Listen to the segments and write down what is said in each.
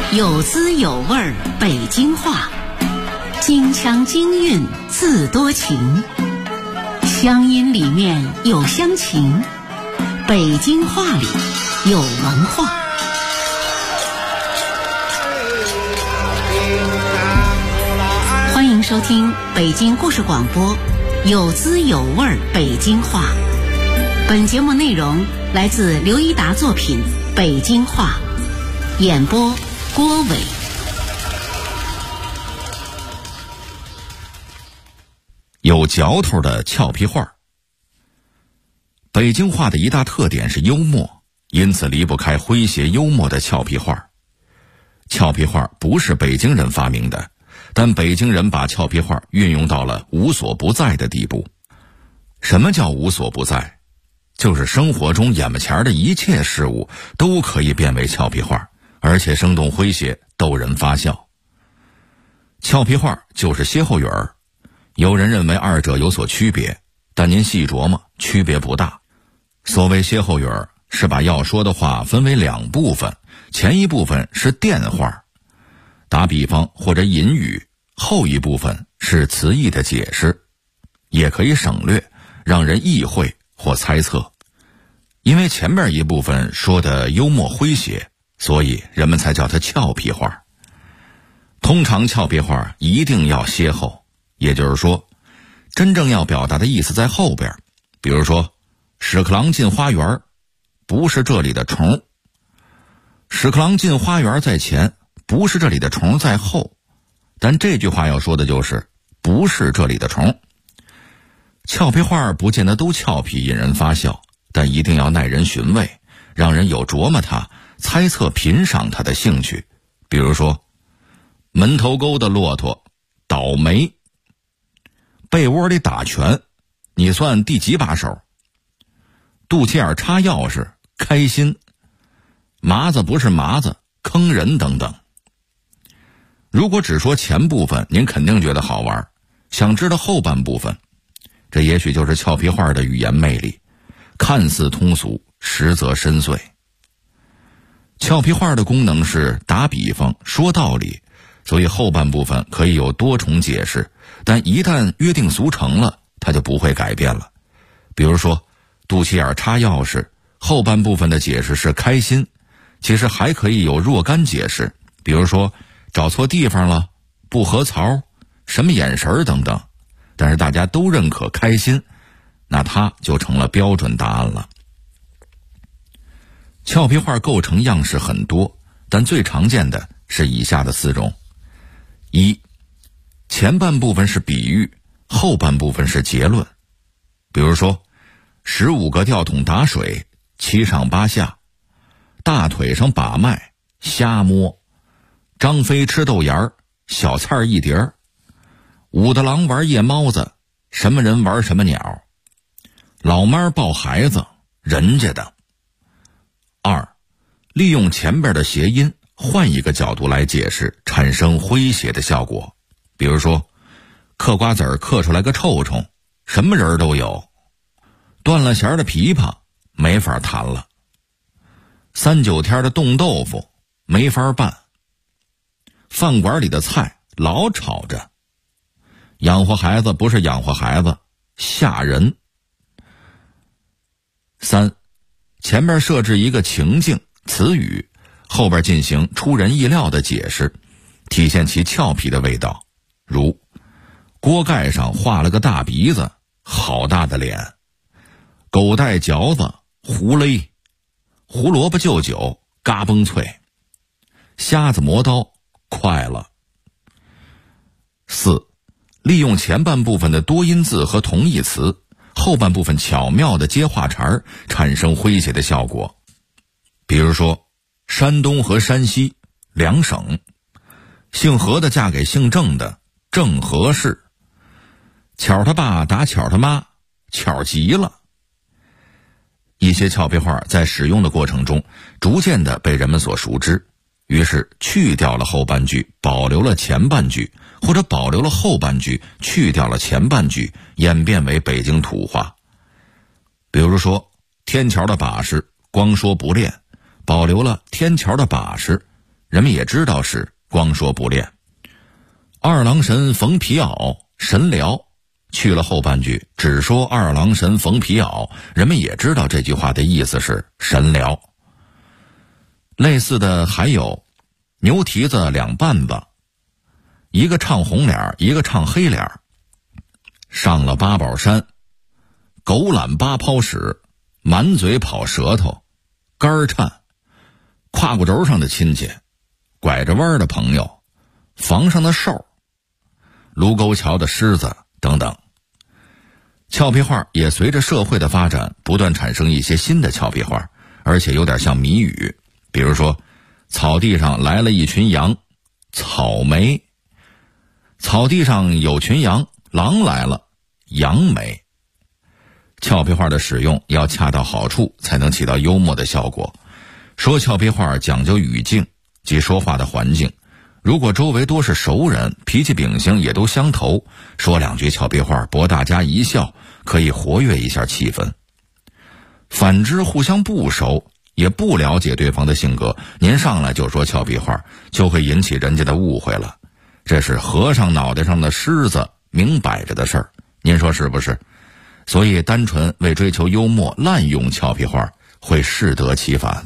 有滋有味儿北京话，京腔京韵字多情，乡音里面有乡情，北京话里有文化。欢迎收听北京故事广播有滋有味儿北京话。本节目内容来自刘一达作品《北京话》，演播郭伟。 有嚼头的俏皮话。北京话的一大特点是幽默，因此离不开诙谐幽默的俏皮话。俏皮话不是北京人发明的，但北京人把俏皮话运用到了无所不在的地步。什么叫无所不在？就是生活中眼巴前的一切事物都可以变为俏皮话，而且生动诙谐，逗人发笑。俏皮话就是歇后语儿，有人认为二者有所区别，但您细琢磨，区别不大。所谓歇后语儿，是把要说的话分为两部分，前一部分是电话，打比方或者隐语，后一部分是词义的解释，也可以省略，让人意会或猜测。因为前面一部分说的幽默诙谐，所以人们才叫它俏皮话。通常俏皮话一定要歇后，也就是说真正要表达的意思在后边。比如说屎壳郎进花园，不是这里的虫；屎壳郎进花园在前，不是这里的虫在后。但这句话要说的就是不是这里的虫。俏皮话不见得都俏皮引人发笑，但一定要耐人寻味，让人有琢磨它、猜测品赏它的兴趣。比如说门头沟的骆驼倒霉，被窝里打拳，你算第几把手？肚脐眼插钥匙，开心，麻子不是麻子，坑人等等。如果只说前部分，您肯定觉得好玩，想知道后半部分，这也许就是俏皮话的语言魅力，看似通俗，实则深邃。俏皮话的功能是打比方、说道理，所以后半部分可以有多重解释，但一旦约定俗成了，它就不会改变了。比如说肚脐眼插钥匙，后半部分的解释是开心，其实还可以有若干解释，比如说找错地方了，不合槽，什么眼神等等。但是大家都认可开心，那它就成了标准答案了。俏皮话构成样式很多，但最常见的是以下的四种：一、前半部分是比喻，后半部分是结论。比如说15个吊桶打水，7上8下，大腿上把脉，瞎摸，张飞吃豆芽儿，小菜一碟儿，武大郎玩夜猫子，什么人玩什么鸟，老妈抱孩子，人家的。二、利用前边的谐音，换一个角度来解释，产生诙谐的效果。比如说嗑瓜子儿嗑出来个臭虫，什么人都有，断了弦的琵琶没法弹了，3、9天的冻豆腐没法办，饭馆里的菜老吵着，养活孩子不是养活孩子，吓人。三、前面设置一个情境词语，后边进行出人意料的解释，体现其俏皮的味道。如锅盖上画了个大鼻子，好大的脸，狗带嚼子，胡勒，胡萝卜就酒，嘎嘣脆，瞎子磨刀，快了。四、利用前半部分的多音字和同义词，后半部分巧妙的接话茬儿，产生诙谐的效果。比如说山东和山西两省，姓何的嫁给姓郑的，郑和氏，巧他爸打巧他妈，巧极了。一些俏皮话在使用的过程中逐渐的被人们所熟知，于是去掉了后半句，保留了前半句，或者保留了后半句，去掉了前半句，演变为北京土话。比如说天桥的把式，光说不练，保留了天桥的把式， 人们也知道是光说不练。二郎神冯皮袄神辽，去了后半句只说二郎神冯皮袄，人们也知道这句话的意思是神辽。类似的还有牛蹄子两半子，一个唱红脸，一个唱黑脸。上了八宝山，狗懒八泡屎，满嘴跑舌头，肝颤，胯骨轴上的亲戚，拐着弯的朋友，房上的兽，卢沟桥的狮子等等。俏皮话也随着社会的发展不断产生一些新的俏皮话，而且有点像谜语。比如说，草地上来了一群羊，草莓；草地上有群羊，狼来了，杨梅。俏皮话的使用要恰到好处，才能起到幽默的效果。说俏皮话讲究语境及说话的环境，如果周围多是熟人，脾气秉性也都相投，说两句俏皮话博大家一笑，可以活跃一下气氛。反之，互相不熟也不了解对方的性格，您上来就说俏皮话，就会引起人家的误会了。这是和尚脑袋上的虱子，明摆着的事儿，您说是不是？所以单纯为追求幽默滥用俏皮话，会适得其反。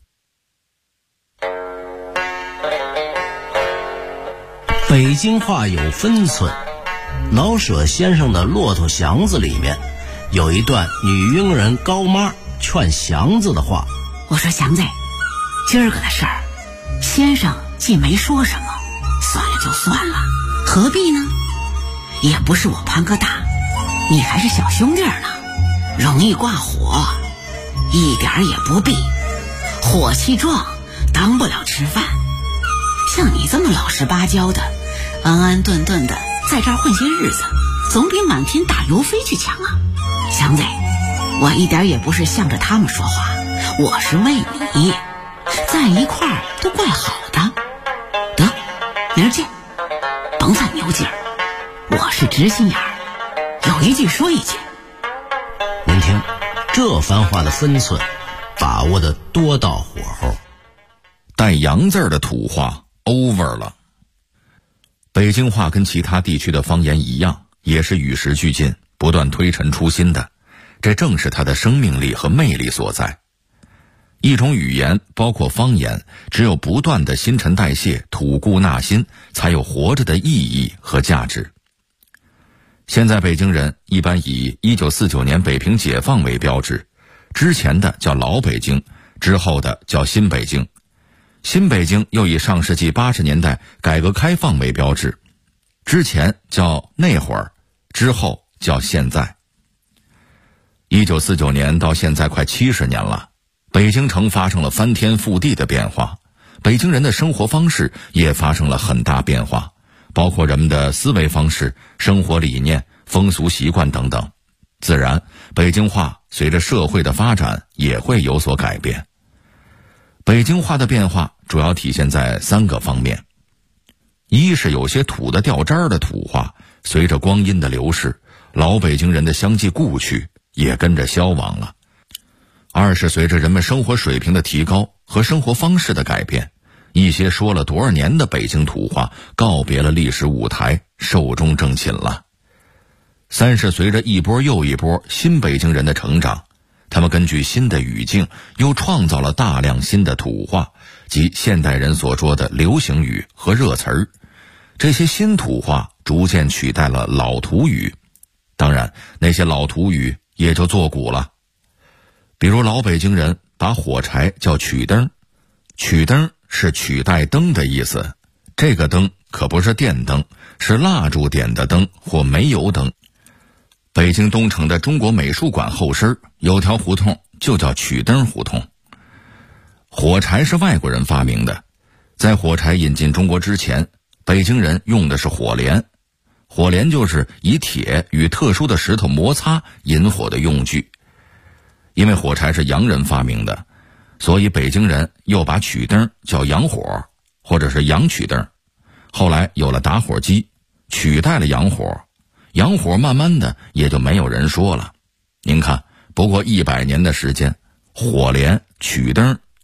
北京话有分寸，老舍先生的《骆驼祥子》里面有一段女佣人高妈劝祥子的话。 我说祥子，今儿个的事儿，先生既没说什么，算了就算了，何必呢？也不是我潘哥大，你还是小兄弟呢，容易挂火，一点也不必。火气壮，当不了吃饭。像你这么老实巴交的，安安顿顿的在这儿混些日子，总比满天打油飞去强啊！祥子，我一点也不是向着他们说话，我是为你，在一块儿都怪好的。得，明儿见，甭犯牛劲儿，我是直心眼儿，有一句说一句。 您听，这番话的分寸把握的多到火候。 带洋字的土话 over 了。北京话跟其他地区的方言一样，也是与时俱进，不断推陈出新的，这正是它的生命力和魅力所在。一种语言，包括方言，只有不断的新陈代谢、吐故纳新，才有活着的意义和价值。现在北京人一般以1949年北平解放为标志，之前的叫老北京，之后的叫新北京。新北京又以上世纪80年代改革开放为标志，之前叫那会儿，之后叫现在。1949年到现在快70年了，北京城发生了翻天覆地的变化，北京人的生活方式也发生了很大变化，包括人们的思维方式、生活理念、风俗习惯等等。自然，北京话随着社会的发展也会有所改变。北京话的变化主要体现在3个方面：一是有些土的掉渣的土话，随着光阴的流逝，老北京人的相继故去也跟着消亡了；二是随着人们生活水平的提高和生活方式的改变，一些说了多少年的北京土话告别了历史舞台，寿终正寝了；三是随着一波又一波新北京人的成长，他们根据新的语境又创造了大量新的土话，即现代人所说的流行语和热词儿。这些新土话逐渐取代了老土语，当然那些老土语也就作古了。比如老北京人把火柴叫曲灯，曲灯是取代灯的意思，这个灯可不是电灯，是蜡烛点的灯或煤油灯。北京东城的中国美术馆后身有条胡同就叫曲灯胡同。火柴是外国人发明的，在火柴引进中国之前，北京人用的是火镰。火镰就是以铁与特殊的石头摩擦引火的用具。因为火柴是洋人发明的，所以北京人又把曲灯叫洋火，或者是洋曲灯。后来有了打火机，取代了洋火，洋火慢慢的也就没有人说了。您看，不过100年的时间，火镰、曲灯、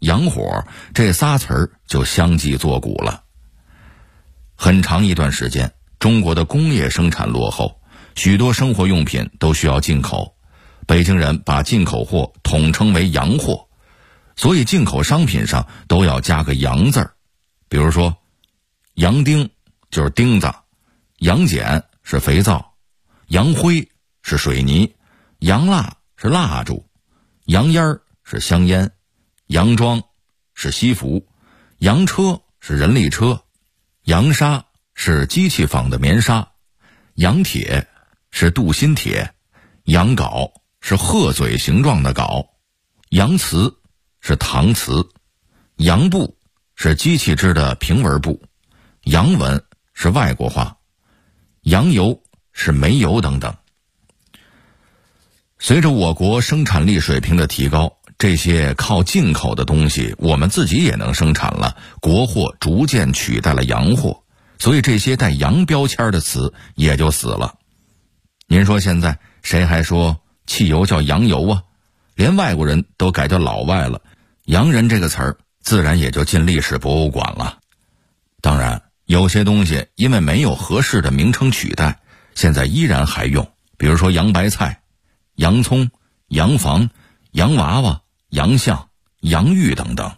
洋火这仨词儿就相继作古了。很长一段时间，中国的工业生产落后，许多生活用品都需要进口。北京人把进口货统称为洋货，所以进口商品上都要加个洋字儿。比如说洋钉就是钉子，洋碱是肥皂，洋灰是水泥，洋蜡是蜡烛，洋烟是香烟，洋装是西服，洋车是人力车，洋纱是机器纺的棉纱，洋铁是镀锌铁，洋镐是鹤嘴形状的镐，洋瓷是搪瓷，洋布是机器织的平纹布，洋文是外国话，洋油是煤油等等。随着我国生产力水平的提高，这些靠进口的东西我们自己也能生产了，国货逐渐取代了洋货，所以这些带洋标签的词也就死了。您说现在谁还说汽油叫洋油啊？连外国人都改叫老外了，洋人这个词儿自然也就进历史博物馆了。当然有些东西因为没有合适的名称取代，现在依然还用，比如说洋白菜、洋葱、洋房、洋娃娃、洋相、洋芋等等。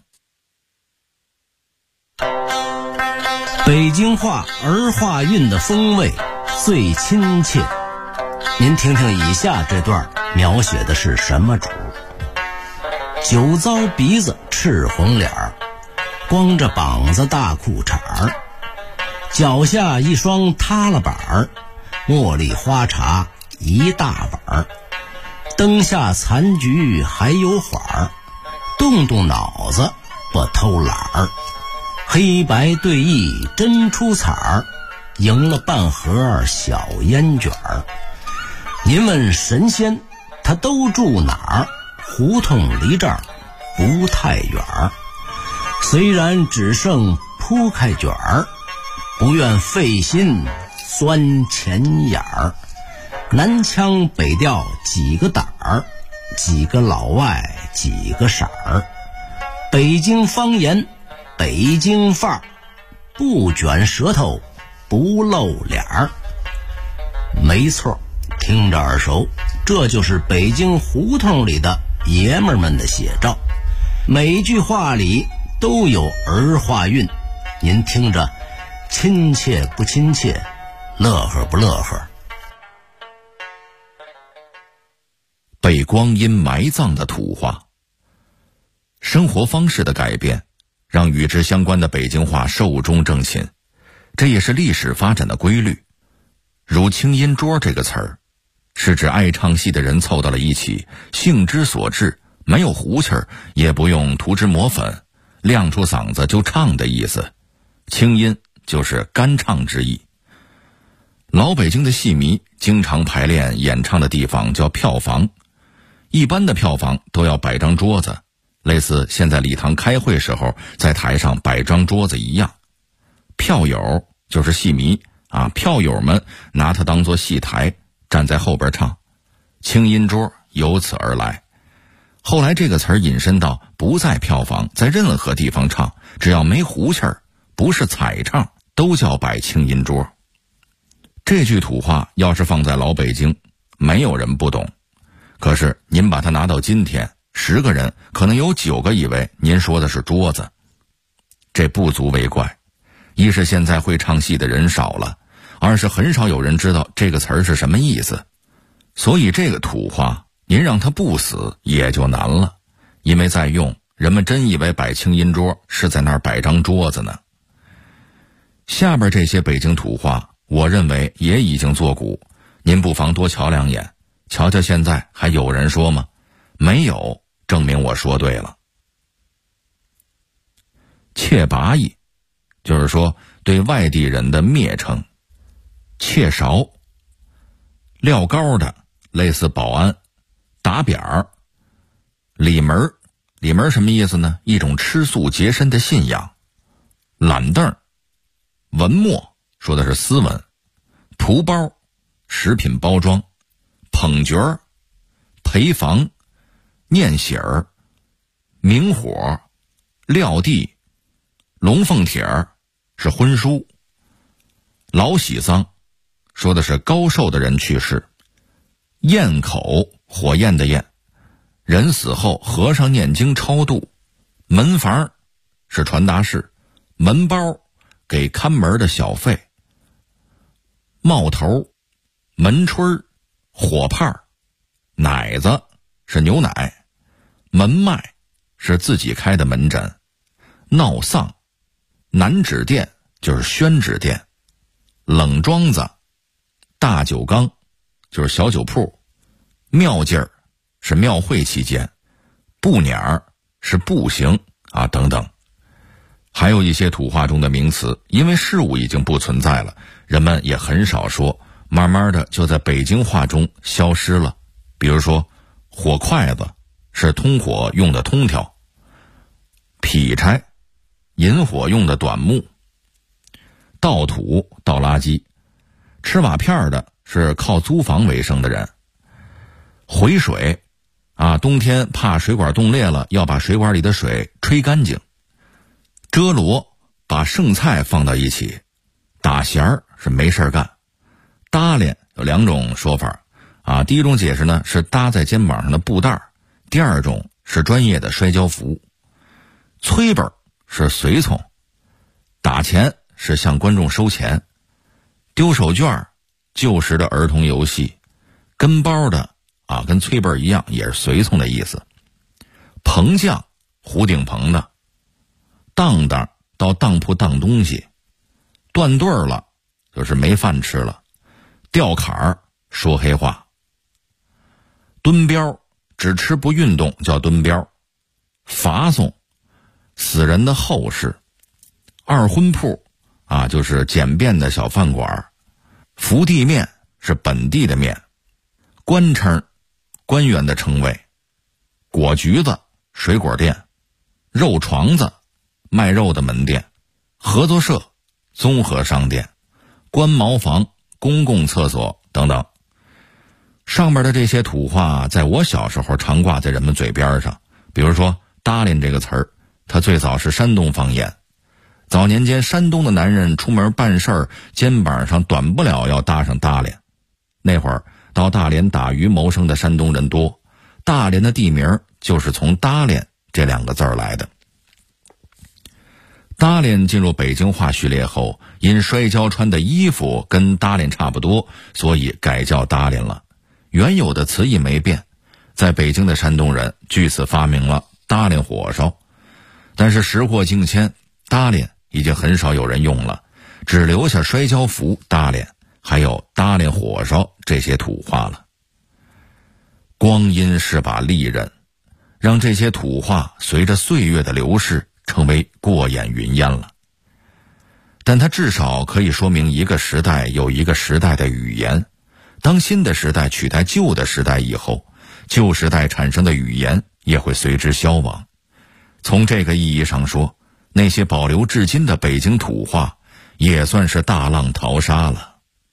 北京话儿化韵的风味最亲切。您听听以下这段描写的是什么主？酒糟鼻子赤红脸儿，光着膀子大裤衩儿，脚下一双塌了板儿，茉莉花茶一大碗儿，灯下残局还有缓儿，动动脑子不偷懒儿，黑白对弈真出彩儿，赢了半盒小烟卷儿。您问神仙他都住哪儿？胡同离这儿不太远儿，虽然只剩铺开卷儿，不愿费心钻钱眼儿。南腔北调几个胆儿，几个老外几个色儿，北京方言北京范儿，不卷舌头不露脸儿。没错，听着耳熟，这就是北京胡同里的爷们儿们的写照，每句话里都有儿化韵，您听着亲切不亲切，乐呵不乐呵？ 被光阴埋葬的土话。生活方式的改变让与之相关的北京话寿终正寝，这也是历史发展的规律。如清音桌这个词儿，是指爱唱戏的人凑到了一起，兴之所至，没有胡气儿，也不用涂脂抹粉，亮出嗓子就唱的意思。清音就是干唱之意。老北京的戏迷经常排练演唱的地方叫票房，一般的票房都要摆张桌子，类似现在礼堂开会时候在台上摆张桌子一样。票友就是戏迷啊，票友们拿它当作戏台，站在后边唱，清音桌由此而来。后来这个词儿引申到不在票房，在任何地方唱，只要没胡气儿，不是彩唱，都叫摆清音桌。这句土话要是放在老北京，没有人不懂。可是您把它拿到今天，10个人可能有9个以为您说的是桌子。这不足为怪，一是现在会唱戏的人少了，二是很少有人知道这个词儿是什么意思。所以这个土话您让它不死也就难了，因为在用，人们真以为摆清音桌是在那儿摆张桌子呢。下边这些北京土话我认为也已经作古，您不妨多瞧2眼，瞧瞧现在还有人说吗？没有，证明我说对了。切拔意就是说对外地人的蔑称。切勺撂高的类似保安。打扁儿。里门，里门什么意思呢？一种吃素洁身的信仰。懒凳，文墨说的是斯文。蒲包，食品包装。捧角儿，陪房。念喜儿，明火， 撂地、龙凤帖是婚书，老喜丧说的是高寿的人去世，焰口火焰的焰，人死后和尚念经超度，门房是传达室，门包给看门的小费，帽头、门春、火炮、奶子是牛奶，门脉是自己开的门诊，闹丧、南纸店就是宣纸店，冷庄子、大酒缸就是小酒铺，庙劲儿是庙会期间，步辇儿是步行等等。还有一些土话中的名词，因为事物已经不存在了，人们也很少说，慢慢的就在北京话中消失了。比如说火筷子是通火用的通条，劈柴引火用的短木，倒土倒垃圾，吃瓦片的是靠租房为生的人，回水冬天怕水管冻裂了，要把水管里的水吹干净，遮罗把剩菜放到一起，打弦儿是没事干，搭连有两种说法第一种解释呢是搭在肩膀上的布袋，第二种是专业的摔跤服，催本是随从，打钱是向观众收钱，丢手绢旧时的儿童游戏，跟包的跟催本一样也是随从的意思，棚匠胡顶棚的，当当到当铺当东西，断对了就是没饭吃了，吊坎儿说黑话，蹲膘只吃不运动叫蹲膘，罚送死人的后事，二婚铺就是简便的小饭馆，福地面是本地的面，官称官员的称谓，果橘子水果店，肉床子卖肉的门店，合作社综合商店，官茅房公共厕所等等。上面的这些土话在我小时候常挂在人们嘴边上，比如说搭连这个词儿，它最早是山东方言，早年间山东的男人出门办事儿，肩膀上短不了要搭上搭连，那会儿到大连打鱼谋生的山东人多，大连的地名就是从搭连这两个字儿来的。搭连进入北京话序列后，因摔跤穿的衣服跟搭连差不多，所以改叫搭连了，原有的词义没变，在北京的山东人据此发明了搭连火烧，但是时过境迁，搭连已经很少有人用了，只留下摔跤服搭连还有搭连火烧这些土话了。光阴是把利刃，让这些土话随着岁月的流逝成为过眼云烟了，但它至少可以说明一个时代有一个时代的语言，当新的时代取代旧的时代以后，旧时代产生的语言也会随之消亡。从这个意义上说，那些保留至今的北京土话也算是大浪淘沙了。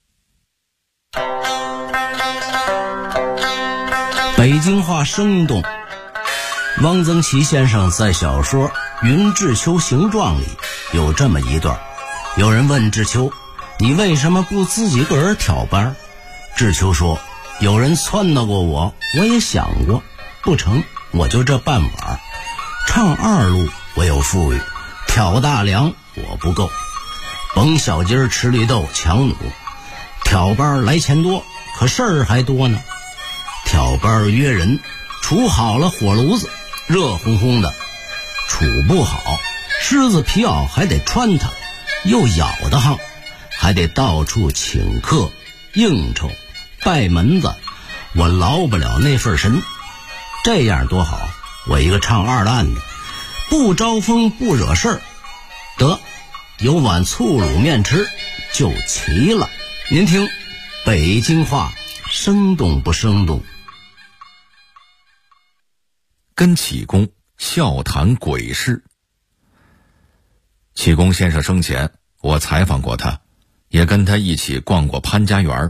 北京话生动，汪曾祺先生在小说《云志秋形状》里有这么一段，有人问志秋，你为什么不自己个儿挑班？志秋说，有人撺掇过我也想过，不成，我就这半碗。唱二路我有富裕，挑大梁我不够，甭小鸡儿吃绿豆强弩，挑班来钱多，可事儿还多呢。挑班约人，处好了火炉子，热烘烘的；处不好，狮子皮袄还得穿它，又咬得慌，还得到处请客应酬拜门子，我劳不了那份神。这样多好，我一个唱二烂的，不招风不惹事儿，得有碗醋卤面吃就齐了。您听北京话生动不生动？ 跟启功笑谈鬼事。启功先生生前我采访过他，也跟他一起逛过潘家园。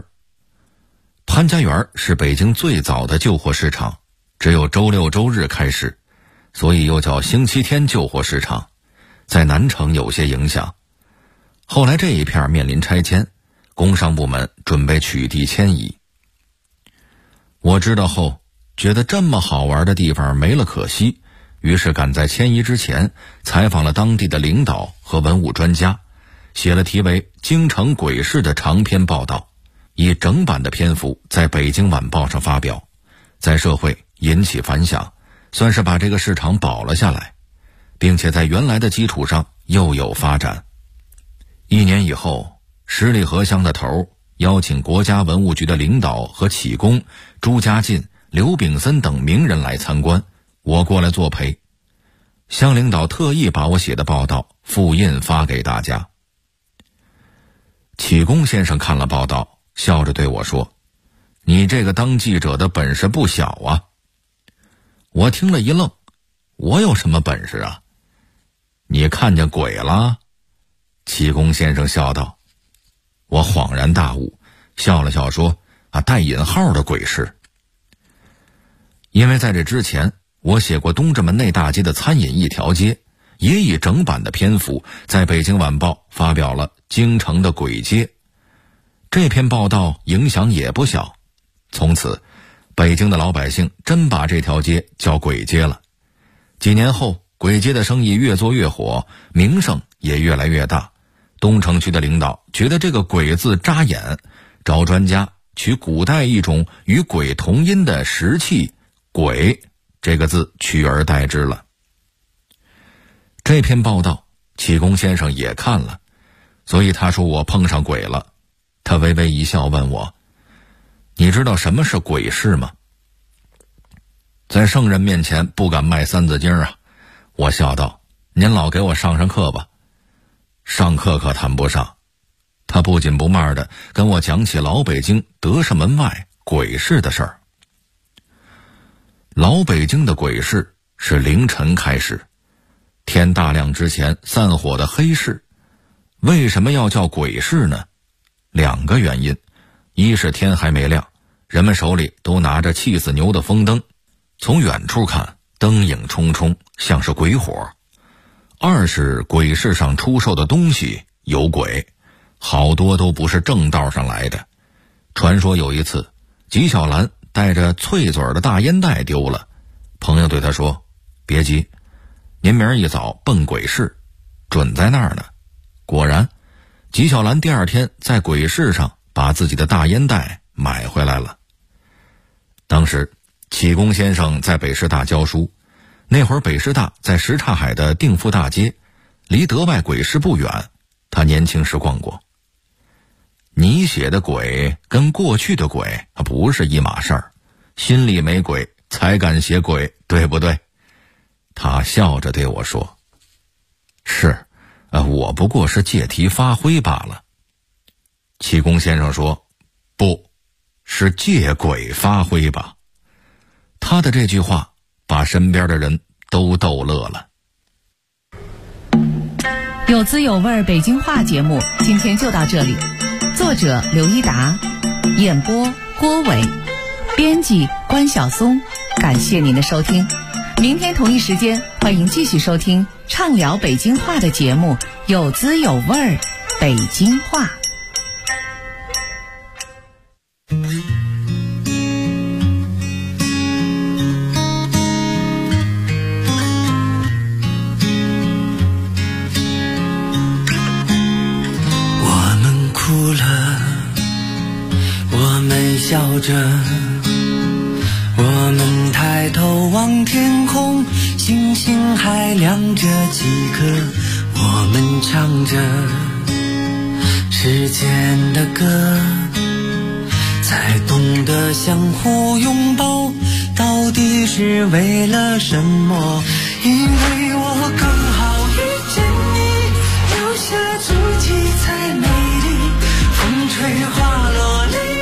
潘家园是北京最早的旧货市场，只有周六周日开市， 所以又叫星期天旧货市场，在南城有些影响。后来这一片面临拆迁，工商部门准备取缔迁移。我知道后，觉得这么好玩的地方没了可惜，于是赶在迁移之前采访了当地的领导和文物专家，写了题为《京城鬼市》的长篇报道，以整版的篇幅在北京晚报上发表，在社会引起反响，算是把这个市场保了下来，并且在原来的基础上又有发展。1年以后，十里河乡的头邀请国家文物局的领导和启功朱家进、刘炳森等名人来参观，我过来作陪。乡领导特意把我写的报道复印发给大家。启功先生看了报道，笑着对我说：“你这个当记者的本事不小啊。”我听了一愣，我有什么本事啊？你看见鬼了？启功先生笑道。我恍然大悟，笑了笑说：“带引号的鬼市。”因为在这之前，我写过东直门内大街的餐饮一条街，也以整版的篇幅在北京晚报发表了京城的鬼街。这篇报道影响也不小，从此北京的老百姓真把这条街叫鬼街了。几年后，鬼街的生意越做越火，名声也越来越大。东城区的领导觉得这个鬼字扎眼，找专家取古代一种与鬼同音的石器鬼这个字取而代之了。这篇报道启功先生也看了，所以他说我碰上鬼了。他微微一笑问我：“你知道什么是鬼市吗？”在圣人面前不敢卖三字经啊，我笑道：“您老给我上课吧。”上课可谈不上，他不紧不慢地跟我讲起老北京德胜门外鬼市的事儿。老北京的鬼市是凌晨开始，天大亮之前散伙的黑市。为什么要叫鬼市呢？2个原因。一是天还没亮，人们手里都拿着气死牛的风灯，从远处看灯影冲冲，像是鬼火。二是鬼市上出售的东西有鬼，好多都不是正道上来的。传说有一次，纪晓岚带着脆嘴的大烟袋丢了，朋友对他说：“别急，您明儿一早奔鬼市，准在那儿呢。”果然，纪晓岚第2天在鬼市上把自己的大烟袋买回来了。当时启功先生在北师大教书，那会儿北师大在什刹海的定富大街，离德外鬼市不远，他年轻时逛过。你写的鬼跟过去的鬼不是一码事儿，心里没鬼才敢写鬼，对不对？他笑着对我说：“是，我不过是借题发挥罢了。”启功先生说：“不，是借鬼发挥吧。”他的这句话把身边的人都逗乐了。 有滋有味北京话节目今天就到这里，作者刘一达，演播郭伟，编辑关晓松，感谢您的收听。明天同一时间，欢迎继续收听畅聊北京话的节目，有滋有味北京话。 笑着，我们抬头望天空，星星还亮着几颗，我们唱着时间的歌，才懂得相互拥抱到底是为了什么。因为我刚好遇见你，留下足迹才美丽，风吹花落泪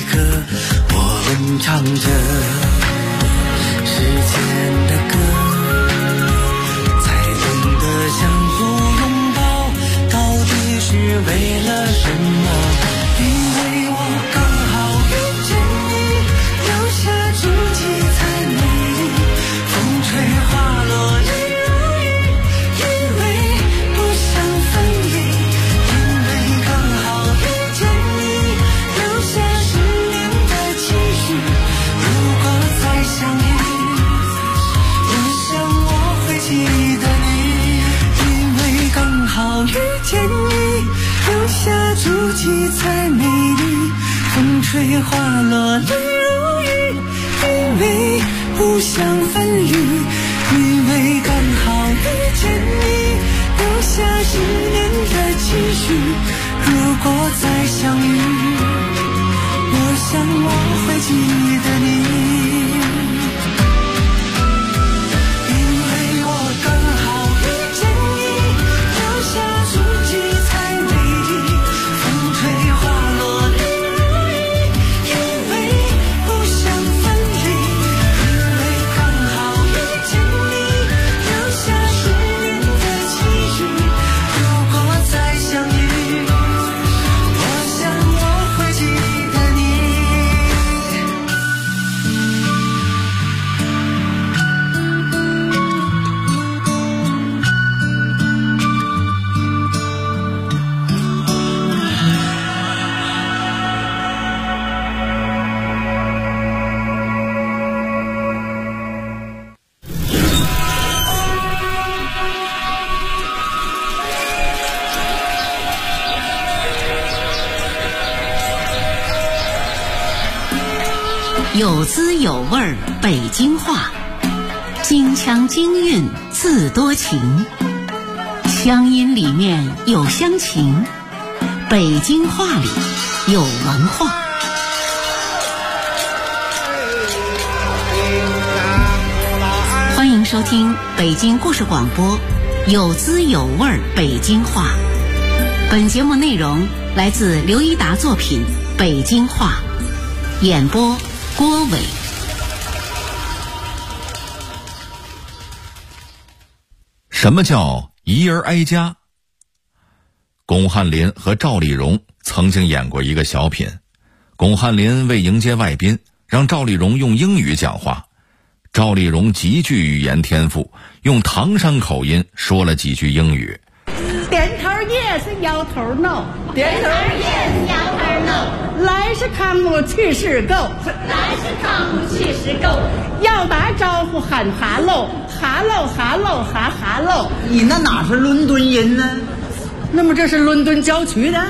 刻，我们唱着时间的歌，才懂得相互拥抱到底是为了什么。因为我刚好遇见你，留下足迹才美丽，风吹花落泪如雨，因为不想分离。因为刚好遇见你，留下10年的期许，如果再相遇，我想我会记得你。因为刚好遇见你，留下足迹才美丽，风吹花落泪如雨，因为不想分离。因为刚好遇见你，留下10年的期许，如果再相遇，我想我会记得你。 有滋有味儿北京话，京腔京韵字多情，乡音里面有乡情，北京话里有文化。欢迎收听北京故事广播，有滋有味儿北京话。本节目内容来自刘一达作品《北京话》，演播郭伟。 什么叫一人挨家？巩汉林和赵丽蓉曾经演过一个小品，巩汉林为迎接外宾，让赵丽蓉用英语讲话。赵丽蓉极具语言天赋，用唐山口音说了几句英语。 点头 yes， 摇头 no， 点头 yes， 摇头 no， 来是 come， 去是 go， 来是 come， 去是 go， 要打招呼喊 hello， 哈 hello。 你那哪是伦敦音呢？ 那么这是伦敦郊区的。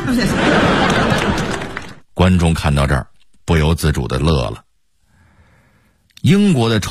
观众看到这儿不由自主地乐了。英国的